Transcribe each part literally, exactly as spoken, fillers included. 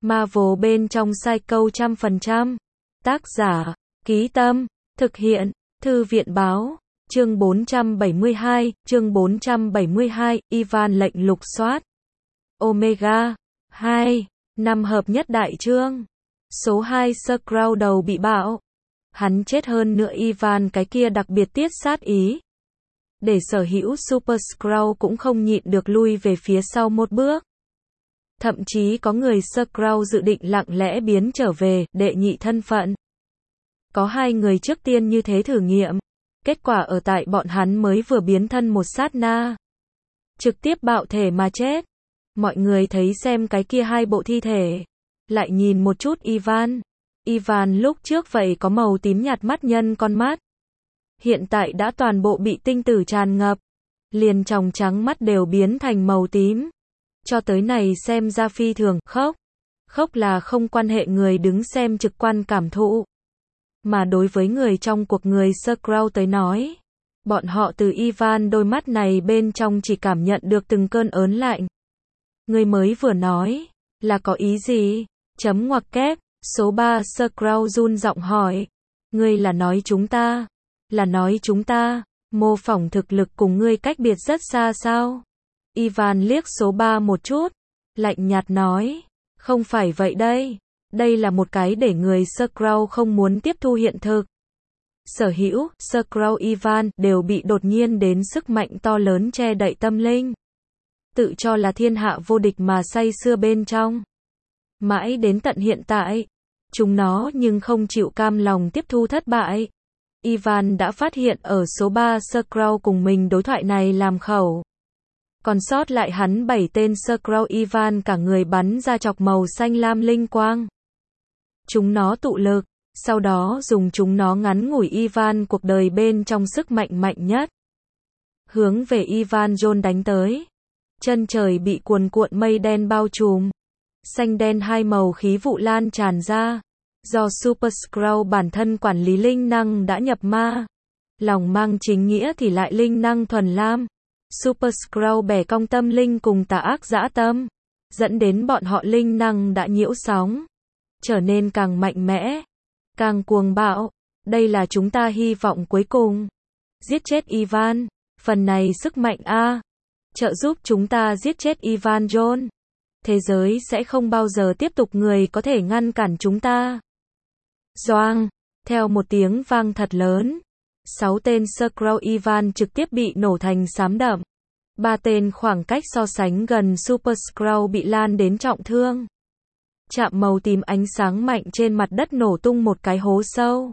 Marvel bên trong Psycho trăm phần trăm. Tác giả, Ký Tâm, thực hiện, Thư viện báo. Chương bốn trăm bảy mươi hai, chương bốn trăm bảy mươi hai, Ivan lệnh lục soát. Omega. hai. Năm hợp nhất đại chương. Số hai Skrull đầu bị bạo. Hắn chết hơn nữa Ivan cái kia đặc biệt tiết sát ý. Để sở hữu Super Skrull cũng không nhịn được lui về phía sau một bước. Thậm chí có người Skrull dự định lặng lẽ biến trở về, đệ nhị thân phận. Có hai người trước tiên như thế thử nghiệm. Kết quả ở tại bọn hắn mới vừa biến thân một sát na. Trực tiếp bạo thể mà chết. Mọi người thấy xem cái kia hai bộ thi thể. Lại nhìn một chút Ivan. Ivan lúc trước vậy có màu tím nhạt mắt nhân con mắt. Hiện tại đã toàn bộ bị tinh tử tràn ngập. Liền tròng trắng mắt đều biến thành màu tím. Cho tới này xem ra phi thường khốc. Khốc là không quan hệ người đứng xem trực quan cảm thụ. Mà đối với người trong cuộc người Skrull tới nói. Bọn họ từ Ivan đôi mắt này bên trong chỉ cảm nhận được từng cơn ớn lạnh. Người mới vừa nói. Là có ý gì? Chấm ngoặc kép. Số ba Skrull run giọng hỏi. Ngươi là nói chúng ta. Là nói chúng ta. Mô phỏng thực lực cùng ngươi cách biệt rất xa sao? Ivan liếc số ba một chút. Lạnh nhạt nói. Không phải vậy đây. Đây là một cái để người Skrull không muốn tiếp thu hiện thực. Sở hữu, Skrull Ivan đều bị đột nhiên đến sức mạnh to lớn che đậy tâm linh. Tự cho là thiên hạ vô địch mà say sưa bên trong. Mãi đến tận hiện tại, chúng nó nhưng không chịu cam lòng tiếp thu thất bại. Ivan đã phát hiện ở số ba Skrull cùng mình đối thoại này làm khẩu. Còn sót lại hắn bảy tên Skrull Ivan cả người bắn ra chọc màu xanh lam linh quang. Chúng nó tụ lực, sau đó dùng chúng nó ngắn ngủi Ivan cuộc đời bên trong sức mạnh mạnh nhất. Hướng về Ivan John đánh tới. Chân trời bị cuồn cuộn mây đen bao trùm. Xanh đen hai màu khí vụ lan tràn ra. Do Super Skrull bản thân quản lý linh năng đã nhập ma. Lòng mang chính nghĩa thì lại linh năng thuần lam. Super Skrull bẻ cong tâm linh cùng tà ác dã tâm. Dẫn đến bọn họ linh năng đã nhiễu sóng. Trở nên càng mạnh mẽ. Càng cuồng bạo. Đây là chúng ta hy vọng cuối cùng. Giết chết Ivan. Phần này sức mạnh A. Trợ giúp chúng ta giết chết Ivan John. Thế giới sẽ không bao giờ tiếp tục người có thể ngăn cản chúng ta. Doang. Theo một tiếng vang thật lớn. Sáu tên Skrull Ivan trực tiếp bị nổ thành xám đậm. Ba tên khoảng cách so sánh gần Super Skrull bị lan đến trọng thương. Chạm màu tím ánh sáng mạnh trên mặt đất nổ tung một cái hố sâu.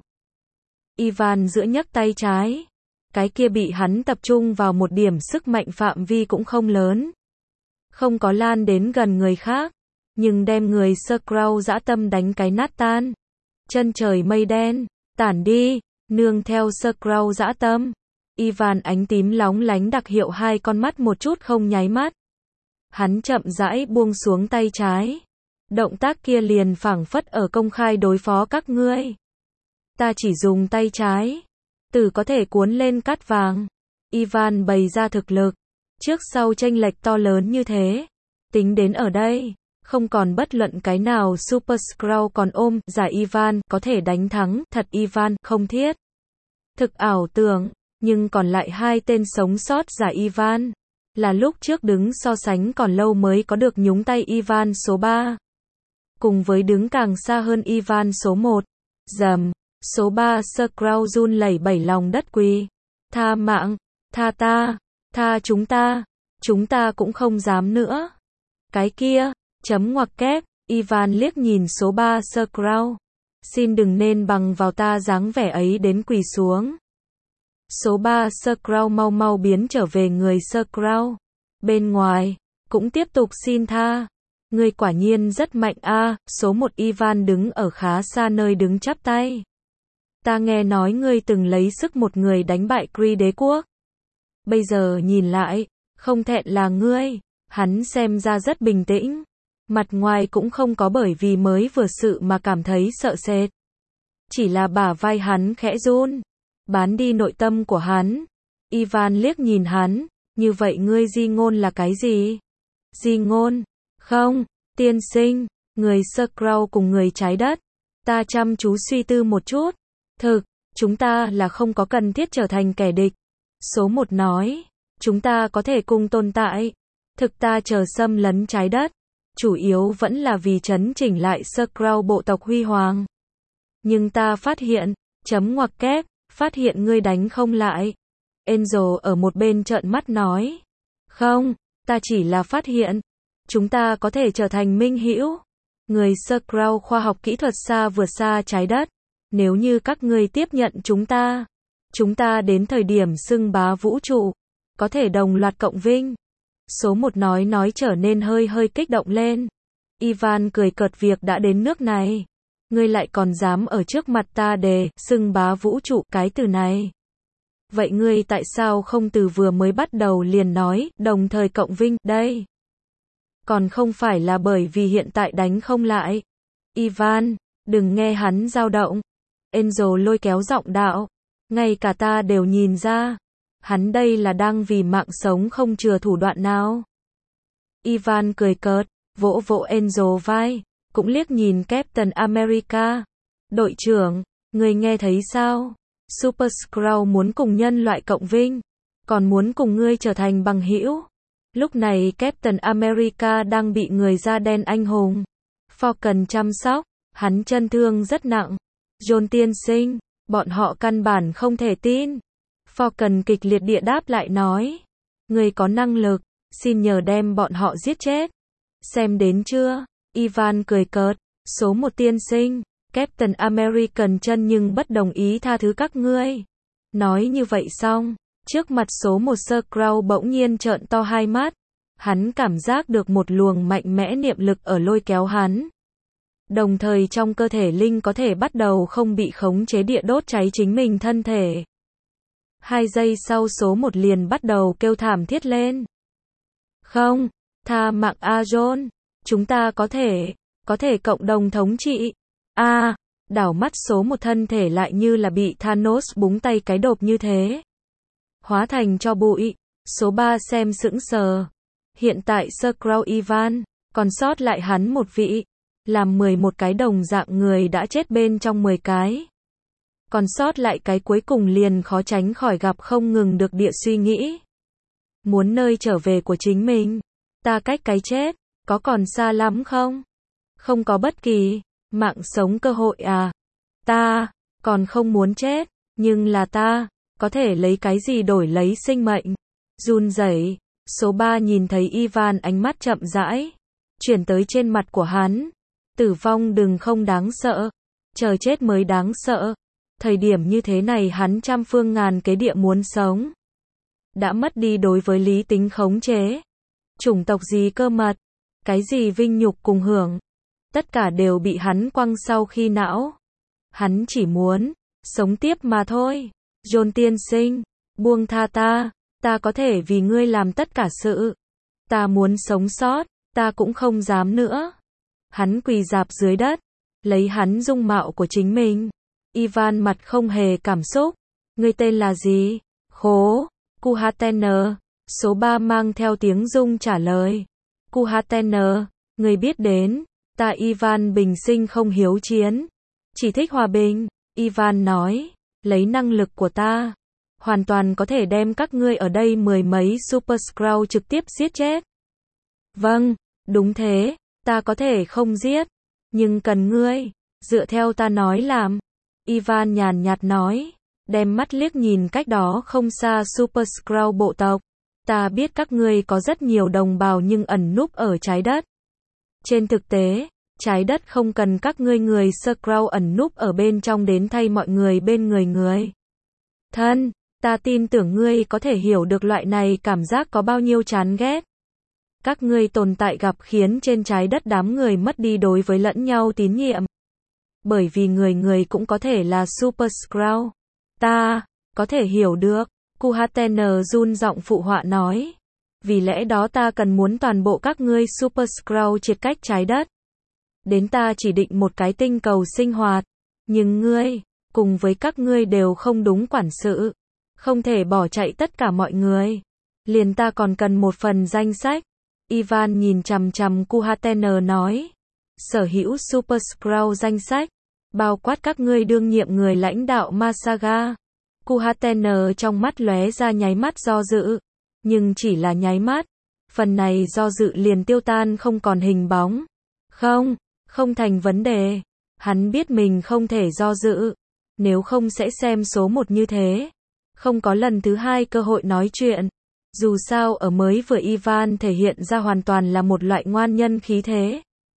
Ivan giữa nhấc tay trái. Cái kia bị hắn tập trung vào một điểm sức mạnh phạm vi cũng không lớn. Không có lan đến gần người khác. Nhưng đem người Skrull dã tâm đánh cái nát tan. Chân trời mây đen. Tản đi. Nương theo Skrull dã tâm. Ivan ánh tím lóng lánh đặc hiệu hai con mắt một chút không nháy mắt. Hắn chậm rãi buông xuống tay trái. Động tác kia liền phảng phất ở công khai đối phó các ngươi. Ta chỉ dùng tay trái. Tử có thể cuốn lên cát vàng. Ivan bày ra thực lực. Trước sau chênh lệch to lớn như thế. Tính đến ở đây. Không còn bất luận cái nào Super Skrull còn ôm giả Ivan có thể đánh thắng thật Ivan không thiết. Thực ảo tưởng. Nhưng còn lại hai tên sống sót giả Ivan. Là lúc trước đứng so sánh còn lâu mới có được nhúng tay Ivan số ba. Cùng với đứng càng xa hơn Ivan số một. Dầm. Số ba Skrull run lẩy bẩy lòng đất quỳ. Tha mạng. Tha ta. Tha chúng ta. Chúng ta cũng không dám nữa. Cái kia. Chấm ngoặc kép. Ivan liếc nhìn số ba Skrull. Xin đừng nên bằng vào ta dáng vẻ ấy đến quỳ xuống. Số ba Skrull mau mau biến trở về người Skrull. Bên ngoài. Cũng tiếp tục xin tha. Ngươi quả nhiên rất mạnh a. À, số một Ivan đứng ở khá xa nơi đứng chắp tay. Ta nghe nói ngươi từng lấy sức một người đánh bại Kree đế quốc. Bây giờ nhìn lại, không thẹn là ngươi. Hắn xem ra rất bình tĩnh. Mặt ngoài cũng không có bởi vì mới vừa sự mà cảm thấy sợ sệt. Chỉ là bả vai hắn khẽ run. Bán đi nội tâm của hắn. Ivan liếc nhìn hắn. Như vậy ngươi di ngôn là cái gì? Di ngôn? Không, tiên sinh. Người Skrull cùng người trái đất. Ta chăm chú suy tư một chút. Thực, chúng ta là không có cần thiết trở thành kẻ địch. Số một nói, chúng ta có thể cùng tồn tại. Thực ta chờ xâm lấn trái đất. Chủ yếu vẫn là vì chấn chỉnh lại Skrull bộ tộc huy hoàng. Nhưng ta phát hiện, chấm ngoặc kép, phát hiện ngươi đánh không lại. Angel ở một bên trợn mắt nói. Không, ta chỉ là phát hiện. Chúng ta có thể trở thành minh hữu. Người Skrull khoa học kỹ thuật xa vượt xa trái đất. Nếu như các ngươi tiếp nhận chúng ta, chúng ta đến thời điểm xưng bá vũ trụ, có thể đồng loạt cộng vinh. Số một nói nói trở nên hơi hơi kích động lên. Ivan cười cợt việc đã đến nước này. Ngươi lại còn dám ở trước mặt ta đề xưng bá vũ trụ cái từ này. Vậy ngươi tại sao không từ vừa mới bắt đầu liền nói đồng thời cộng vinh đây? Còn không phải là bởi vì hiện tại đánh không lại. Ivan, đừng nghe hắn dao động. Angel lôi kéo giọng đạo. Ngay cả ta đều nhìn ra. Hắn đây là đang vì mạng sống không chừa thủ đoạn nào. Ivan cười cợt, vỗ vỗ Angel vai, cũng liếc nhìn Captain America. Đội trưởng, người nghe thấy sao? Super Skrull muốn cùng nhân loại cộng vinh, còn muốn cùng ngươi trở thành bằng hữu. Lúc này Captain America đang bị người da đen anh hùng Falcon chăm sóc, hắn chân thương rất nặng. John tiên sinh, bọn họ căn bản không thể tin. Falcon kịch liệt địa đáp lại nói. Người có năng lực, xin nhờ đem bọn họ giết chết. Xem đến chưa? Ivan cười cợt. Số một tiên sinh, Captain American chân nhưng bất đồng ý tha thứ các ngươi. Nói như vậy xong, trước mặt số một Skrull bỗng nhiên trợn to hai mắt. Hắn cảm giác được một luồng mạnh mẽ niệm lực ở lôi kéo hắn. Đồng thời trong cơ thể Linh có thể bắt đầu không bị khống chế địa đốt cháy chính mình thân thể. Hai giây sau số một liền bắt đầu kêu thảm thiết lên. Không, tha mạng A John, chúng ta có thể, có thể cộng đồng thống trị. A, à, đảo mắt số một thân thể lại như là bị Thanos búng tay cái đột như thế. Hóa thành cho bụi, số ba xem sững sờ. Hiện tại Skrull Ivan, còn sót lại hắn một vị. Làm mười một cái đồng dạng người đã chết bên trong mười cái. Còn sót lại cái cuối cùng liền khó tránh khỏi gặp không ngừng được địa suy nghĩ. Muốn nơi trở về của chính mình. Ta cách cái chết, có còn xa lắm không? Không có bất kỳ mạng sống cơ hội à? Ta, còn không muốn chết, nhưng là ta, có thể lấy cái gì đổi lấy sinh mệnh? Run rẩy, số ba nhìn thấy Ivan ánh mắt chậm rãi, chuyển tới trên mặt của hắn. Tử vong đừng không đáng sợ, chờ chết mới đáng sợ. Thời điểm như thế này hắn trăm phương ngàn kế địa muốn sống. Đã mất đi đối với lý tính khống chế. Chủng tộc gì cơ mật, cái gì vinh nhục cùng hưởng, tất cả đều bị hắn quăng sau khi não. Hắn chỉ muốn sống tiếp mà thôi. John tiên sinh, buông tha ta, ta có thể vì ngươi làm tất cả sự. Ta muốn sống sót, ta cũng không dám nữa. Hắn quỳ rạp dưới đất, lấy hắn dung mạo của chính mình. Ivan mặt không hề cảm xúc. Ngươi tên là gì? Khố, Kuhatener. Số ba mang theo tiếng rung trả lời. Kuhatener, ngươi biết đến, ta Ivan bình sinh không hiếu chiến, chỉ thích hòa bình. Ivan nói, lấy năng lực của ta, hoàn toàn có thể đem các ngươi ở đây mười mấy Super Skrull trực tiếp giết chết. Vâng, đúng thế, ta có thể không giết, nhưng cần ngươi, dựa theo ta nói làm. Ivan nhàn nhạt nói, đem mắt liếc nhìn cách đó không xa Super Skrull bộ tộc. Ta biết các ngươi có rất nhiều đồng bào nhưng ẩn núp ở trái đất. Trên thực tế, trái đất không cần các ngươi người Skrull ẩn núp ở bên trong đến thay mọi người bên người người. Thân, ta tin tưởng ngươi có thể hiểu được loại này cảm giác có bao nhiêu chán ghét. Các ngươi tồn tại gặp khiến trên trái đất đám người mất đi đối với lẫn nhau tín nhiệm. Bởi vì người người cũng có thể là Super Skrull. Ta, có thể hiểu được. Kuhatener run giọng phụ họa nói. Vì lẽ đó ta cần muốn toàn bộ các ngươi Super Skrull triệt cách trái đất. Đến ta chỉ định một cái tinh cầu sinh hoạt. Nhưng ngươi, cùng với các ngươi đều không đúng quản sự. Không thể bỏ chạy tất cả mọi người. Liền ta còn cần một phần danh sách. Ivan nhìn chằm chằm Kuhatener nói. sở hữu Super Skrull danh sách, bao quát các ngươi đương nhiệm người lãnh đạo Masaga. Kuhatena trong mắt lóe ra nháy mắt do dự, nhưng chỉ là nháy mắt, phần này do dự liền tiêu tan không còn hình bóng. Không, không thành vấn đề. Hắn biết mình không thể do dự, nếu không sẽ xem số một như thế. Không có lần thứ hai cơ hội nói chuyện. Dù sao ở mới vừa Ivan thể hiện ra hoàn toàn là một loại ngoan nhân khí thế.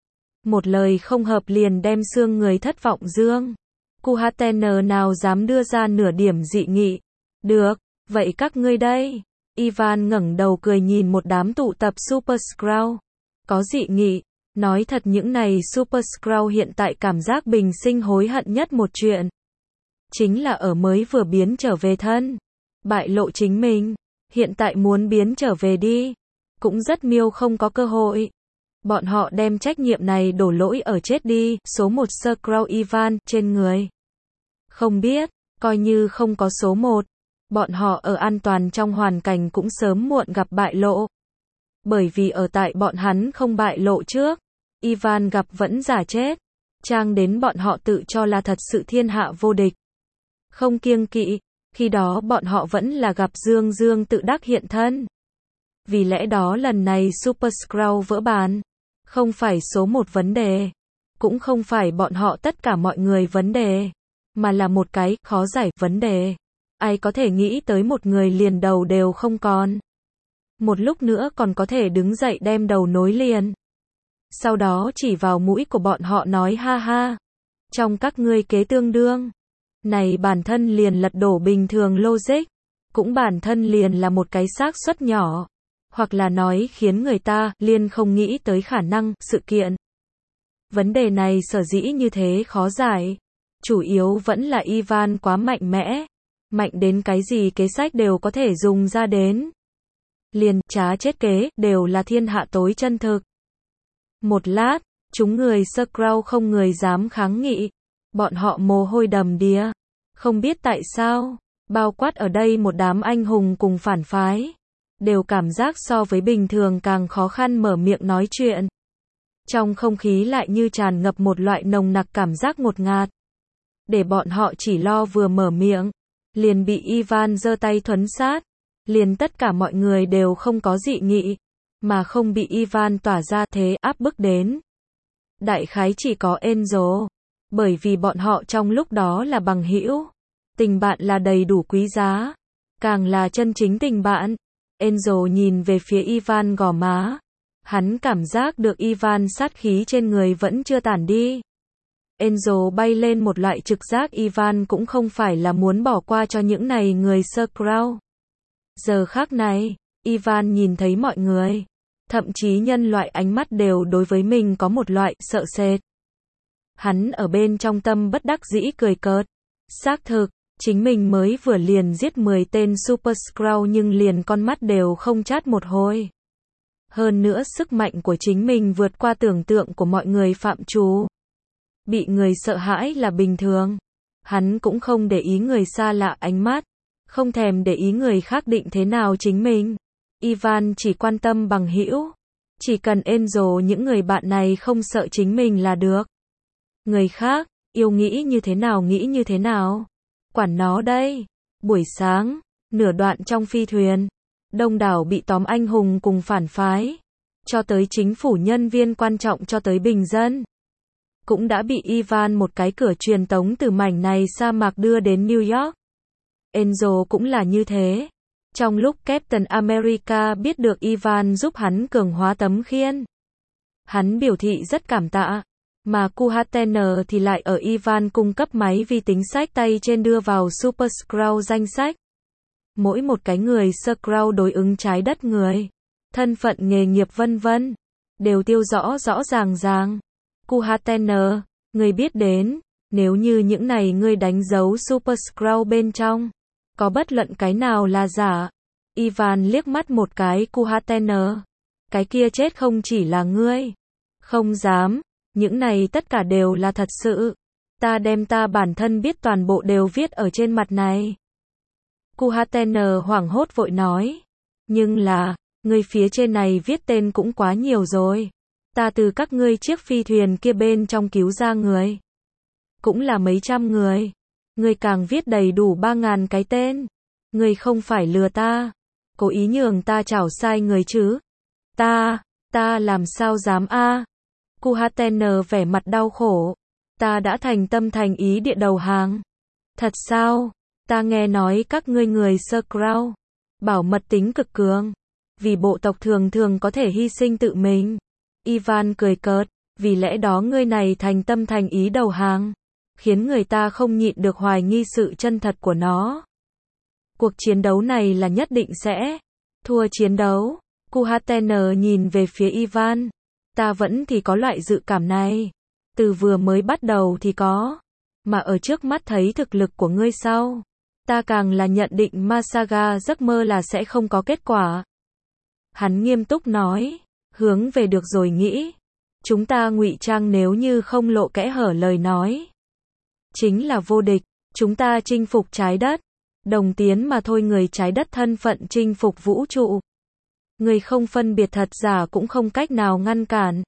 Một lời không hợp liền đem xương người thất vọng dương. Kuhatena nào dám đưa ra nửa điểm dị nghị. Được, vậy các ngươi đây. Ivan ngẩng đầu cười nhìn một đám tụ tập Super Skrull. Có dị nghị. Nói thật những này Super Skrull hiện tại cảm giác bình sinh hối hận nhất một chuyện. Chính là ở mới vừa biến trở về thân. Bại lộ chính mình. Hiện tại muốn biến trở về đi. Cũng rất miêu không có cơ hội. Bọn họ đem trách nhiệm này đổ lỗi ở chết đi, số một Skrull Ivan, trên người. Không biết, coi như không có số một. Bọn họ ở an toàn trong hoàn cảnh cũng sớm muộn gặp bại lộ. Bởi vì ở tại bọn hắn không bại lộ trước. Ivan gặp vẫn giả chết. Trang đến bọn họ tự cho là thật sự thiên hạ vô địch. Không kiêng kỵ. Khi đó bọn họ vẫn là gặp Dương Dương tự đắc hiện thân. Vì lẽ đó lần này Super Skrull vỡ bàn. Không phải số một vấn đề. Cũng không phải bọn họ tất cả mọi người vấn đề. Mà là một cái khó giải vấn đề. Ai có thể nghĩ tới một người liền đầu đều không còn. Một lúc nữa còn có thể đứng dậy đem đầu nối liền. Sau đó chỉ vào mũi của bọn họ nói ha ha. Trong các ngươi kế tương đương. Này bản thân liền lật đổ bình thường logic. Cũng bản thân liền là một cái xác suất nhỏ. Hoặc là nói khiến người ta liền không nghĩ tới khả năng, sự kiện. Vấn đề này sở dĩ như thế khó giải. Chủ yếu vẫn là Ivan quá mạnh mẽ. Mạnh đến cái gì kế sách đều có thể dùng ra đến. Liền, trá chết kế, đều là thiên hạ tối chân thực. Một lát, chúng người Skrull không người dám kháng nghị. Bọn họ mồ hôi đầm đìa. Không biết tại sao, bao quát ở đây một đám anh hùng cùng phản phái. Đều cảm giác so với bình thường càng khó khăn mở miệng nói chuyện. Trong không khí lại như tràn ngập một loại nồng nặc cảm giác ngột ngạt. Để bọn họ chỉ lo vừa mở miệng. Liền bị Ivan giơ tay thuấn sát. Liền tất cả mọi người đều không có dị nghị. Mà không bị Ivan tỏa ra thế áp bức đến. Đại khái chỉ có Angel. Bởi vì bọn họ trong lúc đó là bằng hữu. Tình bạn là đầy đủ quý giá. Càng là chân chính tình bạn. Angel nhìn về phía Ivan gò má. Hắn cảm giác được Ivan sát khí trên người vẫn chưa tản đi. Angel bay lên một loại trực giác Ivan cũng không phải là muốn bỏ qua cho những này người Skrull. Giờ khắc này, Ivan nhìn thấy mọi người. Thậm chí nhân loại ánh mắt đều đối với mình có một loại sợ sệt. Hắn ở bên trong tâm bất đắc dĩ cười cợt. Xác thực, chính mình mới vừa liền giết mười tên Super Skrull nhưng liền con mắt đều không chát một hồi. Hơn nữa sức mạnh của chính mình vượt qua tưởng tượng của mọi người phạm trù. Bị người sợ hãi là bình thường. Hắn cũng không để ý người xa lạ ánh mắt. Không thèm để ý người khác định thế nào chính mình. Ivan chỉ quan tâm bằng hữu. Chỉ cần Angel những người bạn này không sợ chính mình là được. Người khác, yêu nghĩ như thế nào nghĩ như thế nào. Quản nó đây. Buổi sáng, nửa đoạn trong phi thuyền. Đông đảo bị tóm anh hùng cùng phản phái. Cho tới chính phủ nhân viên quan trọng cho tới bình dân. Cũng đã bị Ivan một cái cửa truyền tống từ mảnh này sa mạc đưa đến New York. Angel cũng là như thế. Trong lúc Captain America biết được Ivan giúp hắn cường hóa tấm khiên. Hắn biểu thị rất cảm tạ. Mà Kuhatena thì lại ở Ivan cung cấp máy vi tính sách tay trên đưa vào Super Skrull danh sách. Mỗi một cái người Skrull đối ứng trái đất người. Thân phận nghề nghiệp vân vân. Đều tiêu rõ rõ ràng ràng. Kuhatena, người biết đến. Nếu như những này ngươi đánh dấu Super Skrull bên trong. Có bất luận cái nào là giả. Ivan liếc mắt một cái Kuhatena. Cái kia chết không chỉ là ngươi. Không dám. Những này tất cả đều là thật sự. Ta đem ta bản thân biết toàn bộ đều viết ở trên mặt này. Kuhatena hoảng hốt vội nói. Nhưng là, người phía trên này viết tên cũng quá nhiều rồi. Ta từ các ngươi chiếc phi thuyền kia bên trong cứu ra người. Cũng là mấy trăm người. Ngươi càng viết đầy đủ ba ngàn cái tên. Ngươi không phải lừa ta. Cố ý nhường ta chảo sai người chứ. Ta, ta làm sao dám a? Kuhaten vẻ mặt đau khổ. Ta đã thành tâm thành ý địa đầu hàng. Thật sao? Ta nghe nói các ngươi người Sơ Crow bảo mật tính cực cường. Vì bộ tộc thường thường có thể hy sinh tự mình. Ivan cười cợt. Vì lẽ đó ngươi này thành tâm thành ý đầu hàng. Khiến người ta không nhịn được hoài nghi sự chân thật của nó. Cuộc chiến đấu này là nhất định sẽ thua chiến đấu. Kuhaten nhìn về phía Ivan. Ta vẫn thì có loại dự cảm này. Từ vừa mới bắt đầu thì có. Mà ở trước mắt thấy thực lực của ngươi sau. Ta càng là nhận định Masaga giấc mơ là sẽ không có kết quả. Hắn nghiêm túc nói. Hướng về được rồi nghĩ. Chúng ta ngụy trang nếu như không lộ kẽ hở lời nói. Chính là vô địch. Chúng ta chinh phục trái đất. Đồng tiến mà thôi, người trái đất thân phận chinh phục vũ trụ. Người không phân biệt thật giả cũng không cách nào ngăn cản.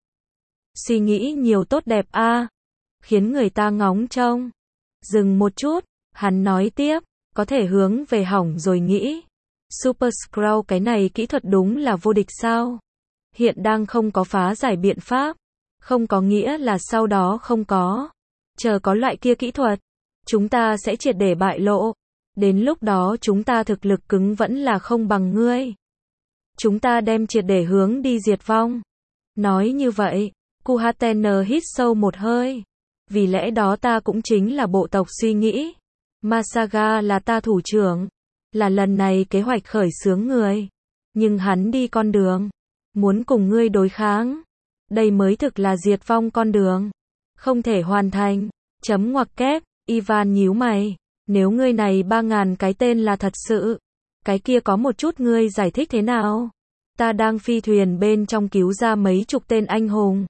Suy nghĩ nhiều tốt đẹp a, khiến người ta ngóng trông. Dừng một chút, hắn nói tiếp, có thể hướng về hỏng rồi nghĩ. Super Skrull cái này kỹ thuật đúng là vô địch sao? Hiện đang không có phá giải biện pháp. Không có nghĩa là sau đó không có. Chờ có loại kia kỹ thuật, chúng ta sẽ triệt để bại lộ. Đến lúc đó chúng ta thực lực cứng vẫn là không bằng ngươi. Chúng ta đem triệt để hướng đi diệt vong. Nói như vậy, Kuhaten hít sâu một hơi. Vì lẽ đó ta cũng chính là bộ tộc suy nghĩ. Masaga là ta thủ trưởng. Là lần này kế hoạch khởi xướng người. Nhưng hắn đi con đường. Muốn cùng ngươi đối kháng. Đây mới thực là diệt vong con đường. Không thể hoàn thành. Chấm ngoặc kép, Ivan nhíu mày. Nếu ngươi này ba ngàn cái tên là thật sự. Cái kia có một chút ngươi giải thích thế nào? Ta đang phi thuyền bên trong cứu ra mấy chục tên anh hùng.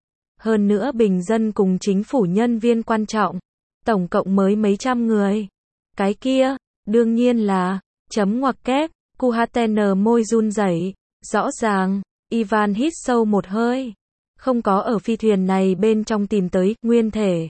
Hơn nữa bình dân cùng chính phủ nhân viên quan trọng. Tổng cộng mới mấy trăm người. Cái kia, đương nhiên là, chấm ngoặc kép, Kuhaten môi run rẩy. Rõ ràng, Ivan hít sâu một hơi. Không có ở phi thuyền này bên trong tìm tới, nguyên thể.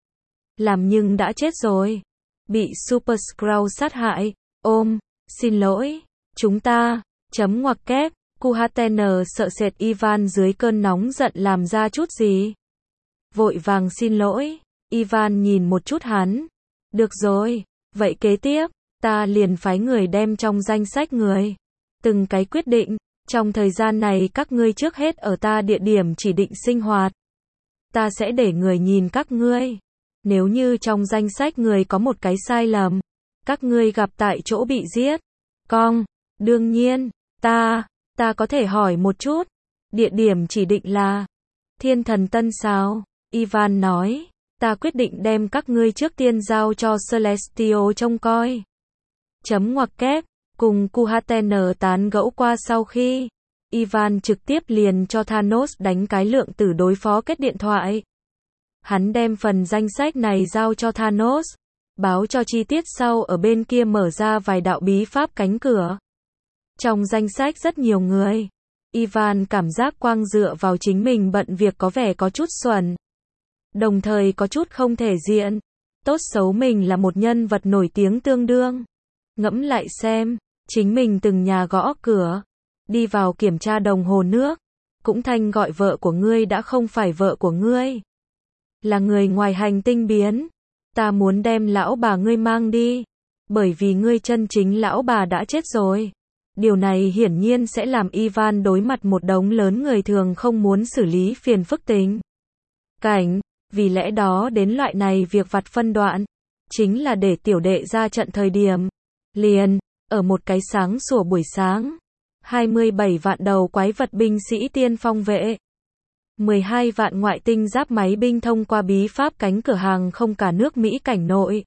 Làm nhưng đã chết rồi. Bị Super Skrull sát hại. Ôm, xin lỗi. Chúng ta, chấm ngoặc kép, Kuhaten sợ sệt Ivan dưới cơn nóng giận làm ra chút gì. Vội vàng xin lỗi. Ivan nhìn một chút hắn. Được rồi, vậy kế tiếp, ta liền phái người đem trong danh sách người. Từng cái quyết định, trong thời gian này các ngươi trước hết ở ta địa điểm chỉ định sinh hoạt. Ta sẽ để người nhìn các ngươi. Nếu như trong danh sách người có một cái sai lầm, các ngươi gặp tại chỗ bị giết. Cong, đương nhiên, ta, ta có thể hỏi một chút. Địa điểm chỉ định là Thiên Thần Tân sao? Ivan nói, ta quyết định đem các ngươi trước tiên giao cho Celestial trông coi. Chấm ngoặc kép, cùng Kuhaten tán gẫu qua sau khi, Ivan trực tiếp liền cho Thanos đánh cái lượng tử đối phó kết điện thoại. Hắn đem phần danh sách này giao cho Thanos, báo cho chi tiết sau ở bên kia mở ra vài đạo bí pháp cánh cửa. Trong danh sách rất nhiều người. Ivan cảm giác quang dựa vào chính mình bận việc có vẻ có chút xuẩn. Đồng thời có chút không thể diện. Tốt xấu mình là một nhân vật nổi tiếng tương đương. Ngẫm lại xem, chính mình từng nhà gõ cửa, đi vào kiểm tra đồng hồ nước, cũng thanh gọi vợ của ngươi đã không phải vợ của ngươi. Là người ngoài hành tinh biến. Ta muốn đem lão bà ngươi mang đi. Bởi vì ngươi chân chính lão bà đã chết rồi. Điều này hiển nhiên sẽ làm Ivan đối mặt một đống lớn người thường không muốn xử lý phiền phức tình cảnh. Vì lẽ đó đến loại này việc vặt phân đoạn, chính là để tiểu đệ ra trận thời điểm. Liền, ở một cái sáng sủa buổi sáng, hai mươi bảy vạn đầu quái vật binh sĩ tiên phong vệ, mười hai vạn ngoại tinh giáp máy binh thông qua bí pháp cánh cửa hàng không cả nước Mỹ cảnh nội.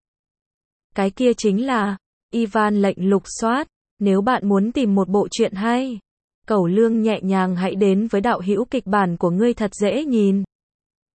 Cái kia chính là, Ivan lệnh lục soát. Nếu bạn muốn tìm một bộ truyện hay, cẩu lương nhẹ nhàng hãy đến với đạo hữu kịch bản của ngươi thật dễ nhìn.